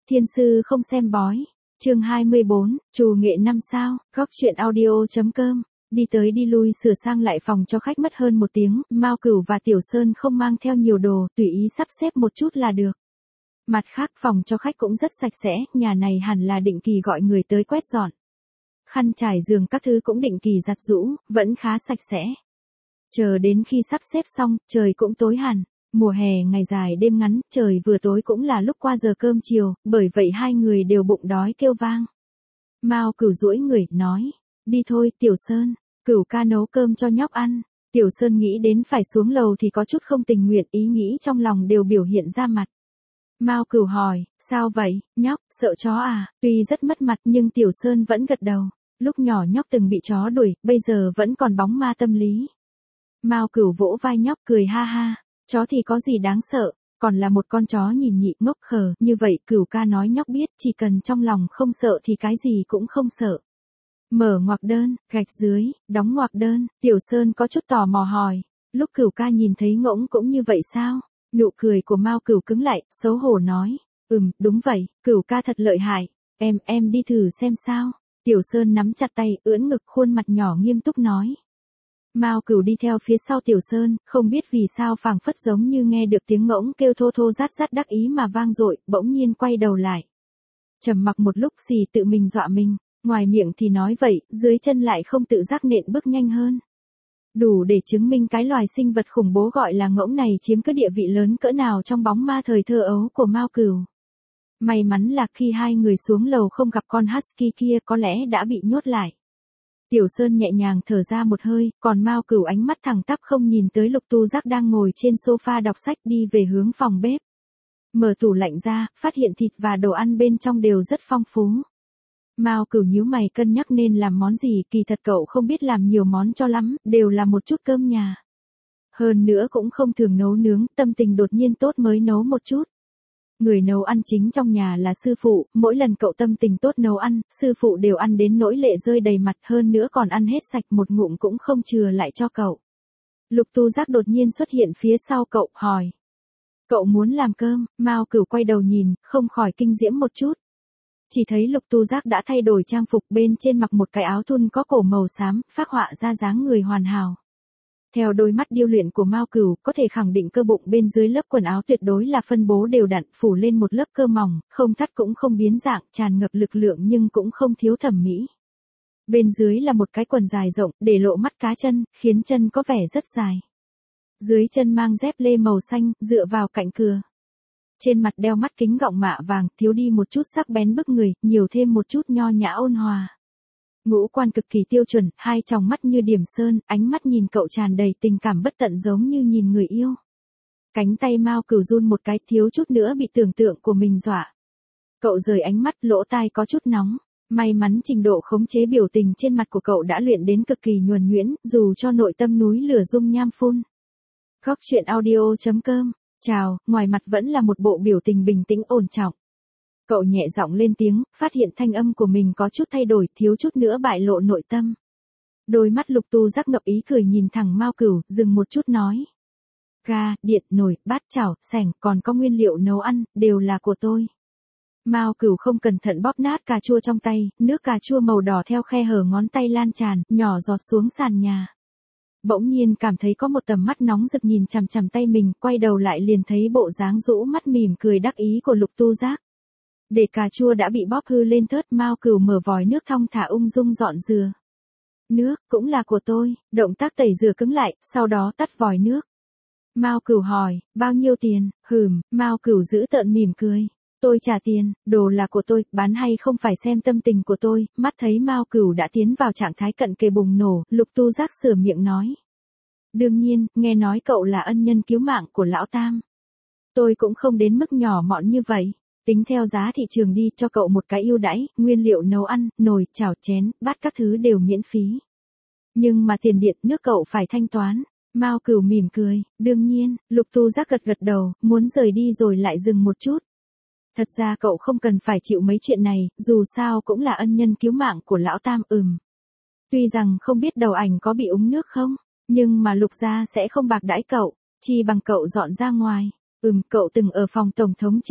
Thiên sư không xem bói. Chương 24, trù nghệ 5 sao, góc truyện audio.com. Đi tới đi lui sửa sang lại phòng cho khách mất hơn 1 tiếng, Mao Cửu và Tiểu Sơn không mang theo nhiều đồ, tùy ý sắp xếp một chút là được. Mặt khác phòng cho khách cũng rất sạch sẽ, nhà này hẳn là định kỳ gọi người tới quét dọn. Khăn trải giường các thứ cũng định kỳ giặt giũ, vẫn khá sạch sẽ. Chờ đến khi sắp xếp xong, trời cũng tối hẳn. Mùa hè ngày dài đêm ngắn, trời vừa tối cũng là lúc qua giờ cơm chiều, bởi vậy hai người đều bụng đói kêu vang. Mao Cửu duỗi người, nói, đi thôi Tiểu Sơn, Cửu ca nấu cơm cho nhóc ăn. Tiểu Sơn nghĩ đến phải xuống lầu thì có chút không tình nguyện, ý nghĩ trong lòng đều biểu hiện ra mặt. Mao Cửu hỏi, sao vậy, nhóc, sợ chó à? Tuy rất mất mặt nhưng Tiểu Sơn vẫn gật đầu. Lúc nhỏ nhóc từng bị chó đuổi, bây giờ vẫn còn bóng ma tâm lý. Mao Cửu vỗ vai nhóc cười ha ha. Chó thì có gì đáng sợ, còn là một con chó nhìn nhị ngốc khờ, như vậy Cửu ca nói nhóc biết, chỉ cần trong lòng không sợ thì cái gì cũng không sợ. Mở ngoặc đơn, gạch dưới, đóng ngoặc đơn, Tiểu Sơn có chút tò mò hỏi, lúc Cửu ca nhìn thấy ngỗng cũng như vậy sao? Nụ cười của Mao Cửu cứng lại, xấu hổ nói, đúng vậy, Cửu ca thật lợi hại, em đi thử xem sao. Tiểu Sơn nắm chặt tay, ưỡn ngực, khuôn mặt nhỏ nghiêm túc nói. Mao Cửu đi theo phía sau Tiểu Sơn, không biết vì sao phảng phất giống như nghe được tiếng ngỗng kêu thô thô rát rát đắc ý mà vang dội, bỗng nhiên quay đầu lại. Trầm mặc một lúc xì tự mình dọa mình, ngoài miệng thì nói vậy, dưới chân lại không tự giác nện bước nhanh hơn. Đủ để chứng minh cái loài sinh vật khủng bố gọi là ngỗng này chiếm cứ địa vị lớn cỡ nào trong bóng ma thời thơ ấu của Mao Cửu. May mắn là khi hai người xuống lầu không gặp con husky kia, có lẽ đã bị nhốt lại. Tiểu Sơn nhẹ nhàng thở ra một hơi, còn Mao Cửu ánh mắt thẳng tắp không nhìn tới Lục Tu Giác đang ngồi trên sofa đọc sách, đi về hướng phòng bếp. Mở tủ lạnh ra, phát hiện thịt và đồ ăn bên trong đều rất phong phú. Mao Cửu nhíu mày cân nhắc nên làm món gì, kỳ thật cậu không biết làm nhiều món cho lắm, đều là một chút cơm nhà. Hơn nữa cũng không thường nấu nướng, tâm tình đột nhiên tốt mới nấu một chút. Người nấu ăn chính trong nhà là sư phụ, mỗi lần cậu tâm tình tốt nấu ăn, sư phụ đều ăn đến nỗi lệ rơi đầy mặt, hơn nữa còn ăn hết sạch một ngụm cũng không chừa lại cho cậu. Lục Tu Giác đột nhiên xuất hiện phía sau cậu, hỏi. Cậu muốn làm cơm? Mao Cửu quay đầu nhìn, không khỏi kinh diễm một chút. Chỉ thấy Lục Tu Giác đã thay đổi trang phục, bên trên mặc một cái áo thun có cổ màu xám, phác họa ra dáng người hoàn hảo. Theo đôi mắt điêu luyện của Mao Cửu, có thể khẳng định cơ bụng bên dưới lớp quần áo tuyệt đối là phân bố đều đặn, phủ lên một lớp cơ mỏng, không thắt cũng không biến dạng, tràn ngập lực lượng nhưng cũng không thiếu thẩm mỹ. Bên dưới là một cái quần dài rộng, để lộ mắt cá chân, khiến chân có vẻ rất dài. Dưới chân mang dép lê màu xanh, dựa vào cạnh cửa. Trên mặt đeo mắt kính gọng mạ vàng, thiếu đi một chút sắc bén bức người, nhiều thêm một chút nho nhã ôn hòa. Ngũ quan cực kỳ tiêu chuẩn, hai tròng mắt như điểm sơn, ánh mắt nhìn cậu tràn đầy tình cảm bất tận giống như nhìn người yêu. Cánh tay Mao Cửu run một cái, thiếu chút nữa bị tưởng tượng của mình dọa. Cậu rời ánh mắt, lỗ tai có chút nóng. May mắn trình độ khống chế biểu tình trên mặt của cậu đã luyện đến cực kỳ nhuần nhuyễn, dù cho nội tâm núi lửa dung nham phun. Góc truyện audio.com. Chào, ngoài mặt vẫn là một bộ biểu tình bình tĩnh ổn trọng. Cậu nhẹ giọng lên tiếng, phát hiện thanh âm của mình có chút thay đổi, thiếu chút nữa bại lộ nội tâm. Đôi mắt Lục Tu Giác ngập ý cười nhìn thẳng Mao Cửu, dừng một chút nói. Ga, điện, nồi, bát chảo, sành, còn có nguyên liệu nấu ăn, đều là của tôi. Mao Cửu không cẩn thận bóp nát cà chua trong tay, nước cà chua màu đỏ theo khe hở ngón tay lan tràn, nhỏ giọt xuống sàn nhà. Bỗng nhiên cảm thấy có một tầm mắt nóng rực nhìn chằm chằm tay mình, quay đầu lại liền thấy bộ dáng rũ mắt mỉm cười đắc ý của Lục Tu Giác. Để cà chua đã bị bóp hư lên thớt, Mao Cửu mở vòi nước thong thả ung dung dọn dừa. Nước, cũng là của tôi, động tác tẩy dừa cứng lại, sau đó tắt vòi nước. Mao Cửu hỏi, bao nhiêu tiền? Mao Cửu giữ tợn mỉm cười. Tôi trả tiền, đồ là của tôi, bán hay không phải xem tâm tình của tôi. Mắt thấy Mao Cửu đã tiến vào trạng thái cận kề bùng nổ, Lục Tu Giác sửa miệng nói. Đương nhiên, nghe nói cậu là ân nhân cứu mạng của lão Tam. Tôi cũng không đến mức nhỏ mọn như vậy. Tính theo giá thị trường đi, cho cậu một cái ưu đãi, nguyên liệu nấu ăn, nồi, chảo, chén, bát các thứ đều miễn phí. Nhưng mà tiền điện, nước cậu phải thanh toán. Mao Cửu mỉm cười, đương nhiên. Lục Tu Giác gật gật đầu, muốn rời đi rồi lại dừng một chút. Thật ra cậu không cần phải chịu mấy chuyện này, dù sao cũng là ân nhân cứu mạng của lão Tam. Tuy rằng không biết đầu ảnh có bị uống nước không, nhưng mà Lục gia sẽ không bạc đãi cậu, chi bằng cậu dọn ra ngoài. Cậu từng ở phòng tổng thống chưa?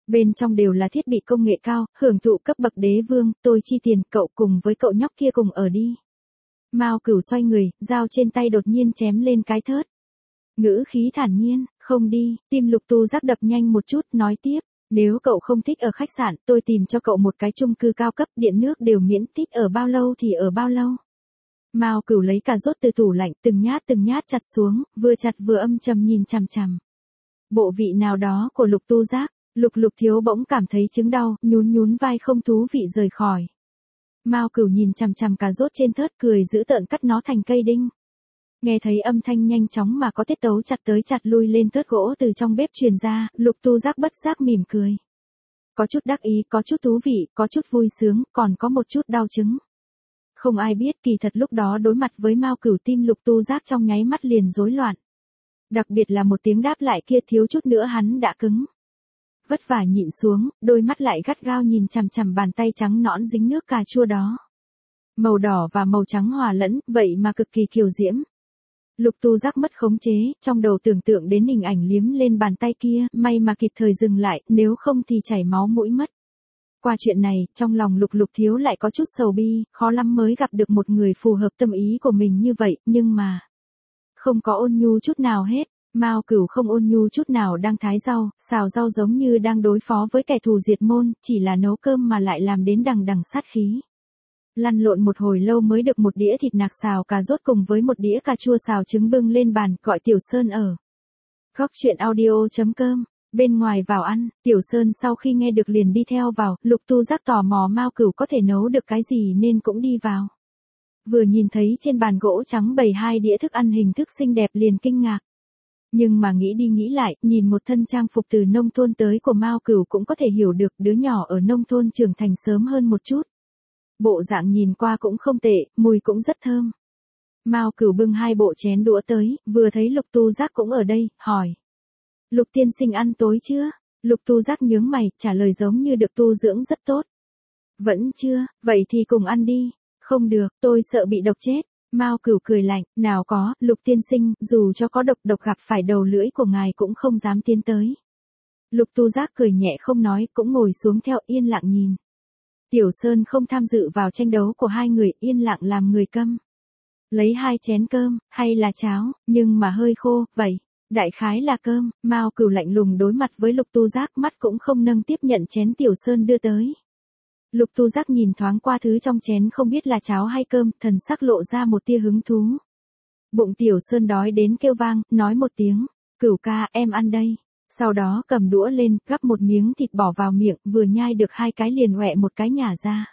Bên trong đều là thiết bị công nghệ cao, hưởng thụ cấp bậc đế vương, tôi chi tiền, cậu cùng với cậu nhóc kia cùng ở đi. Mao Cửu xoay người, dao trên tay đột nhiên chém lên cái thớt. Ngữ khí thản nhiên, không đi, tim Lục Tu Giác đập nhanh một chút, nói tiếp. Nếu cậu không thích ở khách sạn, tôi tìm cho cậu một cái chung cư cao cấp, điện nước đều miễn, thích ở bao lâu thì ở bao lâu. Mao Cửu lấy cà rốt từ tủ lạnh, từng nhát chặt xuống, vừa chặt vừa âm trầm nhìn chằm chằm. Bộ vị nào đó của Lục Tu Giác, Lục Thiếu bỗng cảm thấy chứng đau, nhún vai không thú vị rời khỏi. Mao Cửu nhìn chằm chằm cà rốt trên thớt, cười giữ tợn cắt nó thành cây đinh. Nghe thấy âm thanh nhanh chóng mà có tiết tấu chặt tới chặt lui lên thớt gỗ từ trong bếp truyền ra, Lục Tu Giác bất giác mỉm cười. Có chút đắc ý, có chút thú vị, có chút vui sướng, còn có một chút đau chứng. Không ai biết kỳ thật lúc đó đối mặt với Mao Cửu, tim Lục Tu Giác trong nháy mắt liền rối loạn. Đặc biệt là một tiếng đáp lại kia, thiếu chút nữa hắn đã cứng. Vất vả nhịn xuống, đôi mắt lại gắt gao nhìn chằm chằm bàn tay trắng nõn dính nước cà chua đó. Màu đỏ và màu trắng hòa lẫn, vậy mà cực kỳ kiều diễm. Lục Tu Giác mất khống chế, trong đầu tưởng tượng đến hình ảnh liếm lên bàn tay kia, may mà kịp thời dừng lại, nếu không thì chảy máu mũi mất. Qua chuyện này, trong lòng Lục Thiếu lại có chút sầu bi, khó lắm mới gặp được một người phù hợp tâm ý của mình như vậy, nhưng mà không có ôn nhu chút nào hết. Mao Cửu không ôn nhu chút nào, đang thái rau, xào rau giống như đang đối phó với kẻ thù diệt môn, chỉ là nấu cơm mà lại làm đến đằng đằng sát khí. Lăn lộn một hồi lâu mới được một đĩa thịt nạc xào cà rốt cùng với một đĩa cà chua xào trứng bưng lên bàn, gọi Tiểu Sơn ở. Góc chuyện audio.com, bên ngoài vào ăn, Tiểu Sơn sau khi nghe được liền đi theo vào, Lục Tu Giác tò mò Mao Cửu có thể nấu được cái gì nên cũng đi vào. Vừa nhìn thấy trên bàn gỗ trắng bày 2 đĩa thức ăn hình thức xinh đẹp liền kinh ngạc. Nhưng mà nghĩ đi nghĩ lại, nhìn một thân trang phục từ nông thôn tới của Mao Cửu cũng có thể hiểu được đứa nhỏ ở nông thôn trưởng thành sớm hơn một chút. Bộ dạng nhìn qua cũng không tệ, mùi cũng rất thơm. Mao Cửu bưng 2 bộ chén đũa tới, vừa thấy Lục Tu Giác cũng ở đây, hỏi. Lục tiên sinh ăn tối chưa? Lục Tu Giác nhướng mày, trả lời giống như được tu dưỡng rất tốt. Vẫn chưa, vậy thì cùng ăn đi. Không được, tôi sợ bị độc chết. Mao Cửu cười lạnh, nào có, Lục tiên sinh, dù cho có độc gặp phải đầu lưỡi của ngài cũng không dám tiến tới. Lục Tu Giác cười nhẹ không nói, cũng ngồi xuống theo, yên lặng nhìn. Tiểu Sơn không tham dự vào tranh đấu của hai người, yên lặng làm người câm. Lấy 2 chén cơm, hay là cháo, nhưng mà hơi khô, vậy. Đại khái là cơm, Mao Cửu lạnh lùng đối mặt với Lục Tu Giác, mắt cũng không nâng tiếp nhận chén Tiểu Sơn đưa tới. Lục Tu Giác nhìn thoáng qua thứ trong chén không biết là cháo hay cơm, thần sắc lộ ra một tia hứng thú. Bụng Tiểu Sơn đói đến kêu vang, nói một tiếng, Cửu ca, em ăn đây. Sau đó cầm đũa lên, gắp một miếng thịt bỏ vào miệng, vừa nhai được 2 cái liền hoẹ một cái nhả ra.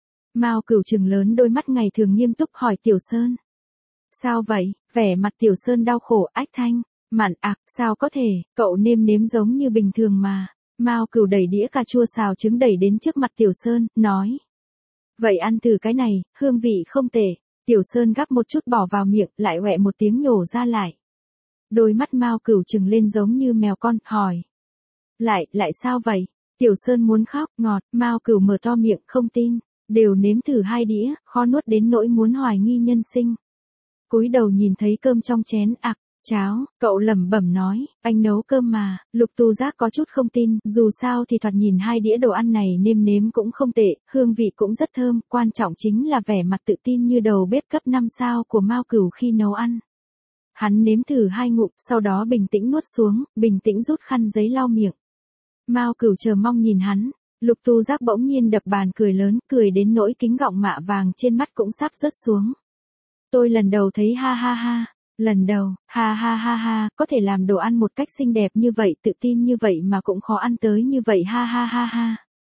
Mao Cửu trừng lớn đôi mắt ngày thường nghiêm túc hỏi Tiểu Sơn. Sao vậy? Vẻ mặt Tiểu Sơn đau khổ, ách thanh. Mạn sao có thể, cậu nêm giống như bình thường mà. Mao Cửu đẩy đĩa cà chua xào trứng đẩy đến trước mặt Tiểu Sơn, nói. Vậy ăn thử cái này, hương vị không tệ. Tiểu Sơn gắp một chút bỏ vào miệng, lại hoẹ một tiếng nhổ ra lại. Đôi mắt Mao Cửu trừng lên giống như mèo con, hỏi. Lại sao vậy? Tiểu Sơn muốn khóc, ngọt, Mao Cửu mở to miệng, không tin. Đều nếm thử 2 đĩa, khó nuốt đến nỗi muốn hoài nghi nhân sinh. Cúi đầu nhìn thấy cơm trong chén, cháo, cậu lẩm bẩm nói, anh nấu cơm mà. Lục Tu Giác có chút không tin, dù sao thì thoạt nhìn 2 đĩa đồ ăn này nếm cũng không tệ, hương vị cũng rất thơm, quan trọng chính là vẻ mặt tự tin như đầu bếp cấp 5 sao của Mao Cửu khi nấu ăn. Hắn nếm thử 2 ngụm, sau đó bình tĩnh nuốt xuống, bình tĩnh rút khăn giấy lau miệng. Mao Cửu chờ mong nhìn hắn, Lục Tu Giác bỗng nhiên đập bàn cười lớn, cười đến nỗi kính gọng mạ vàng trên mắt cũng sắp rớt xuống. Tôi lần đầu thấy ha ha ha. Lần đầu, ha ha ha ha, có thể làm đồ ăn một cách xinh đẹp như vậy, tự tin như vậy mà cũng khó ăn tới như vậy, ha ha ha ha.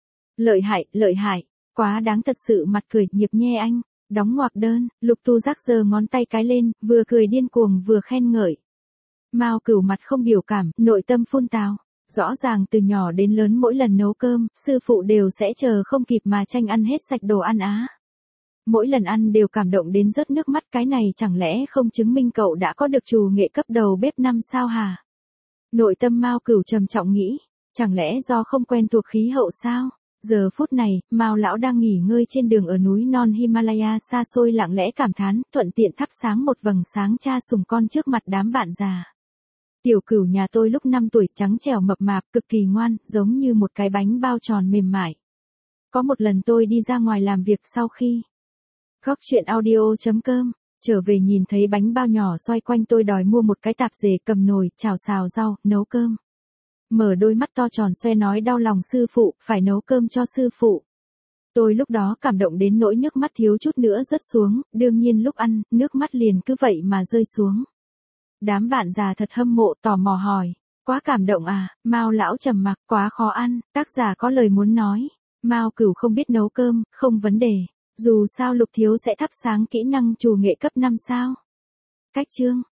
Lợi hại, quá đáng thật sự, mặt cười, nghiệp nhe anh. Đóng ngoặc đơn, Lục Tu Giác giơ ngón tay cái lên, vừa cười điên cuồng vừa khen ngợi. Mao Cửu mặt không biểu cảm, nội tâm phun tào. Rõ ràng từ nhỏ đến lớn mỗi lần nấu cơm, sư phụ đều sẽ chờ không kịp mà tranh ăn hết sạch đồ ăn á. Mỗi lần ăn đều cảm động đến rớt nước mắt, cái này chẳng lẽ không chứng minh cậu đã có được trù nghệ cấp đầu bếp 5 sao hả? Nội tâm Mao Cửu trầm trọng nghĩ, chẳng lẽ do không quen thuộc khí hậu sao? Giờ phút này, Mao lão đang nghỉ ngơi trên đường ở núi non Himalaya xa xôi lặng lẽ cảm thán, thuận tiện thắp sáng một vầng sáng cha sùng con trước mặt đám bạn già. Tiểu Cửu nhà tôi lúc 5 tuổi trắng trẻo mập mạp, cực kỳ ngoan, giống như một cái bánh bao tròn mềm mại. Có một lần tôi đi ra ngoài làm việc sau khi Góc chuyện audio.com, trở về nhìn thấy bánh bao nhỏ xoay quanh tôi đòi mua một cái tạp dề, cầm nồi, chảo xào rau, nấu cơm. Mở đôi mắt to tròn xoe nói đau lòng sư phụ, phải nấu cơm cho sư phụ. Tôi lúc đó cảm động đến nỗi nước mắt thiếu chút nữa rớt xuống, đương nhiên lúc ăn, nước mắt liền cứ vậy mà rơi xuống. Đám bạn già thật hâm mộ tò mò hỏi, quá cảm động à? Mao lão trầm mặc, quá khó ăn, tác giả có lời muốn nói. Mao Cửu không biết nấu cơm, không vấn đề. Dù sao Lục Thiếu sẽ thắp sáng kỹ năng trù nghệ cấp 5 sao. Cách chương